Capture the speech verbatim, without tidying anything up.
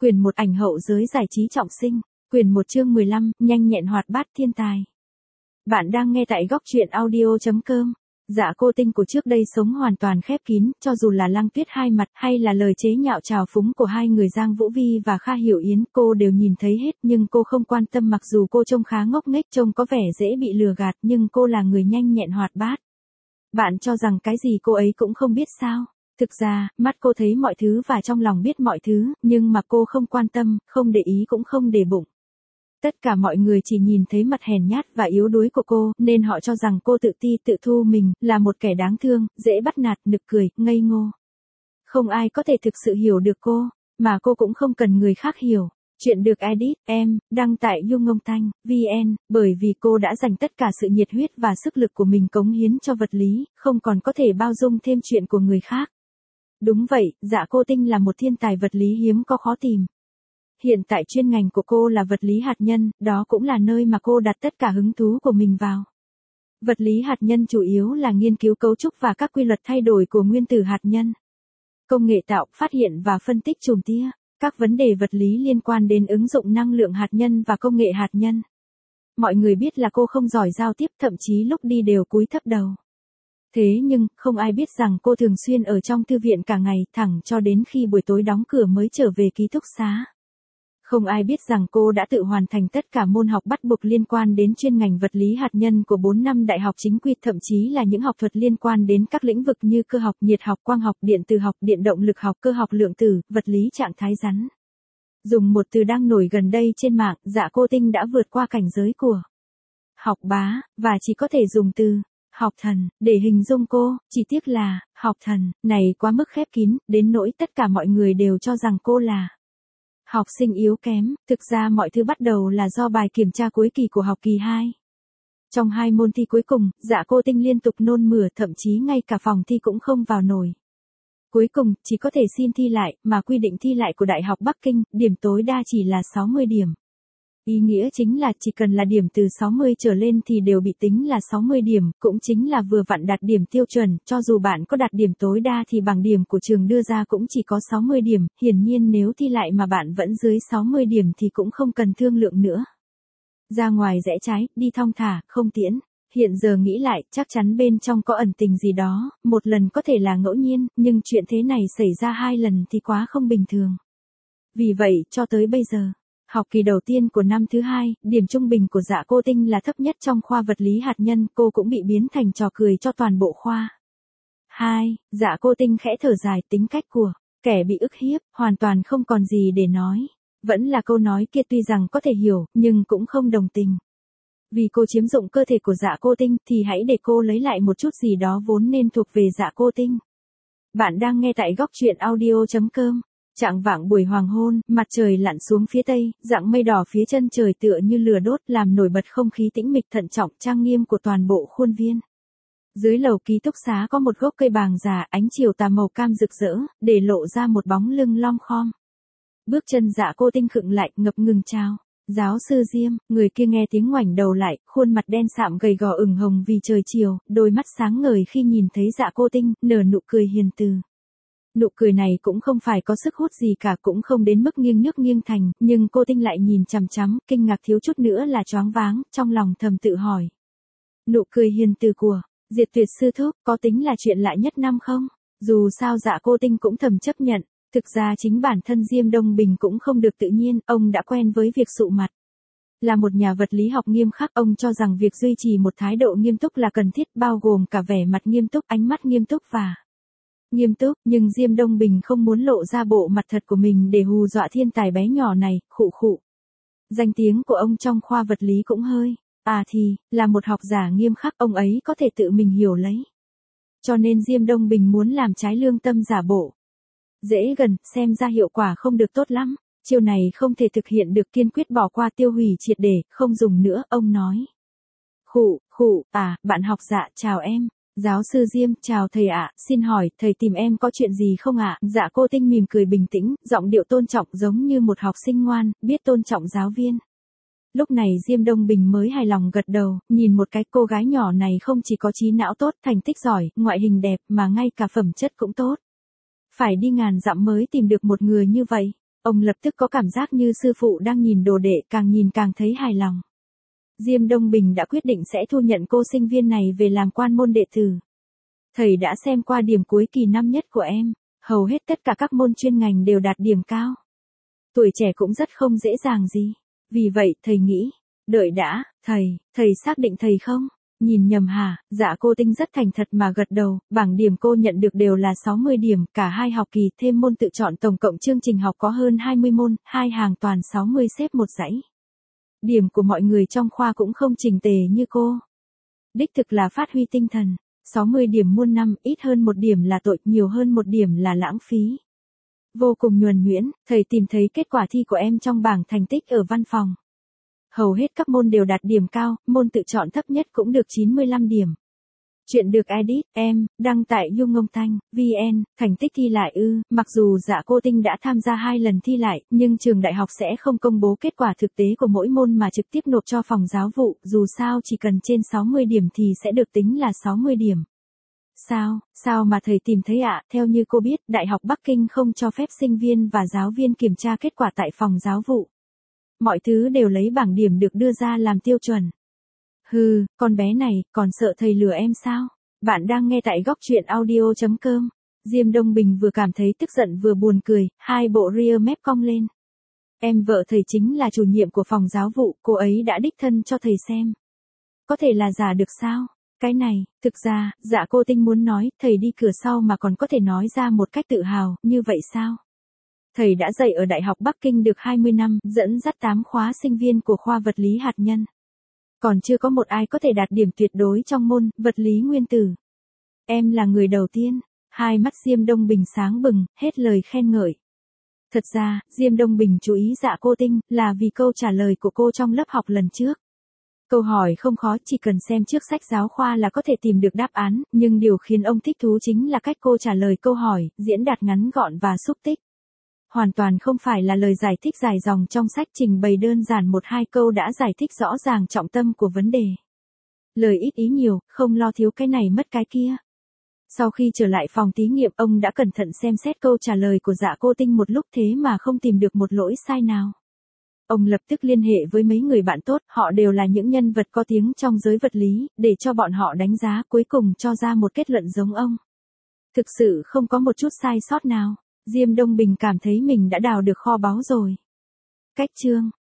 Quyền một ảnh hậu giới giải trí trọng sinh. Quyền một chương mười lăm, nhanh nhẹn hoạt bát thiên tài. Bạn đang nghe tại góc truyện audio chấm com. Dạ cô Tinh của trước đây sống hoàn toàn khép kín, cho dù là Lăng Tuyết hai mặt hay là lời chế nhạo trào phúng của hai người Giang Vũ Vi và Kha Hiểu Yến, cô đều nhìn thấy hết, nhưng cô không quan tâm. Mặc dù cô trông khá ngốc nghếch, trông có vẻ dễ bị lừa gạt, nhưng cô là người nhanh nhẹn hoạt bát. Bạn cho rằng cái gì cô ấy cũng không biết sao? Thực ra, mắt cô thấy mọi thứ và trong lòng biết mọi thứ, nhưng mà cô không quan tâm, không để ý cũng không để bụng. Tất cả mọi người chỉ nhìn thấy mặt hèn nhát và yếu đuối của cô, nên họ cho rằng cô tự ti tự thu mình, là một kẻ đáng thương, dễ bắt nạt, nực cười, ngây ngô. Không ai có thể thực sự hiểu được cô, mà cô cũng không cần người khác hiểu. Chuyện được edit, em, đăng tại yungongtanh chấm vn, bởi vì cô đã dành tất cả sự nhiệt huyết và sức lực của mình cống hiến cho vật lý, không còn có thể bao dung thêm chuyện của người khác. Đúng vậy, Dạ Cô Tinh là một thiên tài vật lý hiếm có khó tìm. Hiện tại chuyên ngành của cô là vật lý hạt nhân, đó cũng là nơi mà cô đặt tất cả hứng thú của mình vào. Vật lý hạt nhân chủ yếu là nghiên cứu cấu trúc và các quy luật thay đổi của nguyên tử hạt nhân. Công nghệ tạo, phát hiện và phân tích chùm tia, các vấn đề vật lý liên quan đến ứng dụng năng lượng hạt nhân và công nghệ hạt nhân. Mọi người biết là cô không giỏi giao tiếp, thậm chí lúc đi đều cúi thấp đầu. Thế nhưng, không ai biết rằng cô thường xuyên ở trong thư viện cả ngày, thẳng cho đến khi buổi tối đóng cửa mới trở về ký túc xá. Không ai biết rằng cô đã tự hoàn thành tất cả môn học bắt buộc liên quan đến chuyên ngành vật lý hạt nhân của bốn năm đại học chính quy, thậm chí là những học thuật liên quan đến các lĩnh vực như cơ học, nhiệt học, quang học, điện từ học, điện động lực học, cơ học lượng tử, vật lý trạng thái rắn. Dùng một từ đang nổi gần đây trên mạng, Dạ Cô Tinh đã vượt qua cảnh giới của học bá, và chỉ có thể dùng từ học thần để hình dung cô. Chỉ tiếc là học thần này quá mức khép kín, đến nỗi tất cả mọi người đều cho rằng cô là học sinh yếu kém. Thực ra mọi thứ bắt đầu là do bài kiểm tra cuối kỳ của học kỳ hai. Trong hai môn thi cuối cùng, Dạ Cô Tinh liên tục nôn mửa, thậm chí ngay cả phòng thi cũng không vào nổi. Cuối cùng, chỉ có thể xin thi lại, mà quy định thi lại của Đại học Bắc Kinh, điểm tối đa chỉ là sáu mươi điểm. Ý nghĩa chính là chỉ cần là điểm từ sáu mươi trở lên thì đều bị tính là sáu mươi điểm, cũng chính là vừa vặn đạt điểm tiêu chuẩn. Cho dù bạn có đạt điểm tối đa thì bằng điểm của trường đưa ra cũng chỉ có sáu mươi điểm, hiển nhiên nếu thi lại mà bạn vẫn dưới sáu mươi điểm thì cũng không cần thương lượng nữa. Ra ngoài rẽ trái, đi thong thả, không tiễn. Hiện giờ nghĩ lại, chắc chắn bên trong có ẩn tình gì đó, một lần có thể là ngẫu nhiên, nhưng chuyện thế này xảy ra hai lần thì quá không bình thường. Vì vậy, cho tới bây giờ, học kỳ đầu tiên của năm thứ hai, điểm trung bình của Dạ Cô Tinh là thấp nhất trong khoa vật lý hạt nhân, cô cũng bị biến thành trò cười cho toàn bộ khoa. hai. Dạ Cô Tinh khẽ thở dài, tính cách của kẻ bị ức hiếp, hoàn toàn không còn gì để nói. Vẫn là câu nói kia, tuy rằng có thể hiểu, nhưng cũng không đồng tình. Vì cô chiếm dụng cơ thể của Dạ Cô Tinh, thì hãy để cô lấy lại một chút gì đó vốn nên thuộc về Dạ Cô Tinh. Bạn đang nghe tại góc truyện audio chấm com. Chạng vạng buổi hoàng hôn, mặt trời lặn xuống phía tây, dạng mây đỏ phía chân trời tựa như lửa đốt, làm nổi bật không khí tĩnh mịch thận trọng trang nghiêm của toàn bộ khuôn viên. Dưới lầu ký túc xá có một gốc cây bàng già, ánh chiều tà màu cam rực rỡ, để lộ ra một bóng lưng lom khom. Bước chân Dạ Cô Tinh khựng lại, ngập ngừng chào. Giáo sư Diêm. Người kia nghe tiếng ngoảnh đầu lại, khuôn mặt đen sạm gầy gò ửng hồng vì trời chiều, đôi mắt sáng ngời khi nhìn thấy Dạ Cô Tinh, nở nụ cười hiền từ. Nụ cười này cũng không phải có sức hút gì cả, cũng không đến mức nghiêng nước nghiêng thành, nhưng cô Tinh lại nhìn chằm chằm, kinh ngạc thiếu chút nữa là choáng váng, trong lòng thầm tự hỏi. Nụ cười hiền từ của Diệt Tuyệt sư thúc, có tính là chuyện lạ nhất năm không? Dù sao Dạ Cô Tinh cũng thầm chấp nhận, thực ra chính bản thân Diêm Đông Bình cũng không được tự nhiên, ông đã quen với việc sụ mặt. Là một nhà vật lý học nghiêm khắc, ông cho rằng việc duy trì một thái độ nghiêm túc là cần thiết, bao gồm cả vẻ mặt nghiêm túc, ánh mắt nghiêm túc và nghiêm túc, nhưng Diêm Đông Bình không muốn lộ ra bộ mặt thật của mình để hù dọa thiên tài bé nhỏ này, khụ khụ. Danh tiếng của ông trong khoa vật lý cũng hơi, à thì, là một học giả nghiêm khắc, ông ấy có thể tự mình hiểu lấy. Cho nên Diêm Đông Bình muốn làm trái lương tâm giả bộ. Dễ gần, xem ra hiệu quả không được tốt lắm, chiêu này không thể thực hiện được, kiên quyết bỏ qua, tiêu hủy triệt để, không dùng nữa, ông nói. Khụ, khụ, à, bạn học Dạ, chào em. Giáo sư Diêm, chào thầy ạ, xin hỏi, thầy tìm em có chuyện gì không ạ? Dạ Cô Tinh mỉm cười bình tĩnh, giọng điệu tôn trọng giống như một học sinh ngoan, biết tôn trọng giáo viên. Lúc này Diêm Đông Bình mới hài lòng gật đầu, nhìn một cái cô gái nhỏ này không chỉ có trí não tốt, thành tích giỏi, ngoại hình đẹp, mà ngay cả phẩm chất cũng tốt. Phải đi ngàn dặm mới tìm được một người như vậy. Ông lập tức có cảm giác như sư phụ đang nhìn đồ đệ, càng nhìn càng thấy hài lòng. Diêm Đông Bình đã quyết định sẽ thu nhận cô sinh viên này về làm quan môn đệ tử. Thầy đã xem qua điểm cuối kỳ năm nhất của em, hầu hết tất cả các môn chuyên ngành đều đạt điểm cao. Tuổi trẻ cũng rất không dễ dàng gì. Vì vậy, thầy nghĩ, đợi đã, thầy, thầy xác định thầy không? Nhìn nhầm hả? Dạ cô Tinh rất thành thật mà gật đầu, bảng điểm cô nhận được đều là sáu mươi điểm, cả hai học kỳ thêm môn tự chọn tổng cộng chương trình học có hơn hai mươi môn, hai hàng toàn sáu mươi xếp một dãy. Điểm của mọi người trong khoa cũng không chỉnh tề như cô. Đích thực là phát huy tinh thần, sáu mươi điểm muôn năm, ít hơn một điểm là tội, nhiều hơn một điểm là lãng phí. Vô cùng nhuần nhuyễn, thầy tìm thấy kết quả thi của em trong bảng thành tích ở văn phòng. Hầu hết các môn đều đạt điểm cao, môn tự chọn thấp nhất cũng được chín mươi lăm điểm. Chuyện được edit, em, đăng tại Dung Ngông Thanh, vn, thành tích thi lại ư, mặc dù Dạ Cô Tinh đã tham gia hai lần thi lại, nhưng trường đại học sẽ không công bố kết quả thực tế của mỗi môn mà trực tiếp nộp cho phòng giáo vụ, dù sao chỉ cần trên sáu mươi điểm thì sẽ được tính là sáu mươi điểm. Sao, sao mà thầy tìm thấy ạ? À? Theo như cô biết, Đại học Bắc Kinh không cho phép sinh viên và giáo viên kiểm tra kết quả tại phòng giáo vụ. Mọi thứ đều lấy bảng điểm được đưa ra làm tiêu chuẩn. Hừ, con bé này, còn sợ thầy lừa em sao? Bạn đang nghe tại góc truyện audio chấm com. Diêm Đông Bình vừa cảm thấy tức giận vừa buồn cười, hai bộ ria mép cong lên. Em vợ thầy chính là chủ nhiệm của phòng giáo vụ, cô ấy đã đích thân cho thầy xem. Có thể là giả được sao? Cái này, thực ra, Dạ Cô Tinh muốn nói, thầy đi cửa sau mà còn có thể nói ra một cách tự hào, như vậy sao? Thầy đã dạy ở Đại học Bắc Kinh được hai mươi năm, dẫn dắt tám khóa sinh viên của khoa vật lý hạt nhân. Còn chưa có một ai có thể đạt điểm tuyệt đối trong môn vật lý nguyên tử. Em là người đầu tiên. Hai mắt Diêm Đông Bình sáng bừng, hết lời khen ngợi. Thật ra, Diêm Đông Bình chú ý Dạ Cô Tinh là vì câu trả lời của cô trong lớp học lần trước. Câu hỏi không khó, chỉ cần xem trước sách giáo khoa là có thể tìm được đáp án, nhưng điều khiến ông thích thú chính là cách cô trả lời câu hỏi, diễn đạt ngắn gọn và xúc tích. Hoàn toàn không phải là lời giải thích dài dòng trong sách trình bày đơn giản một hai câu đã giải thích rõ ràng trọng tâm của vấn đề. Lời ít ý nhiều, không lo thiếu cái này mất cái kia. Sau khi trở lại phòng thí nghiệm, ông đã cẩn thận xem xét câu trả lời của Dạ Cô Tinh một lúc thế mà không tìm được một lỗi sai nào. Ông lập tức liên hệ với mấy người bạn tốt, họ đều là những nhân vật có tiếng trong giới vật lý, để cho bọn họ đánh giá, cuối cùng cho ra một kết luận giống ông. Thực sự không có một chút sai sót nào. Diêm Đông Bình cảm thấy mình đã đào được kho báu rồi. Cách chương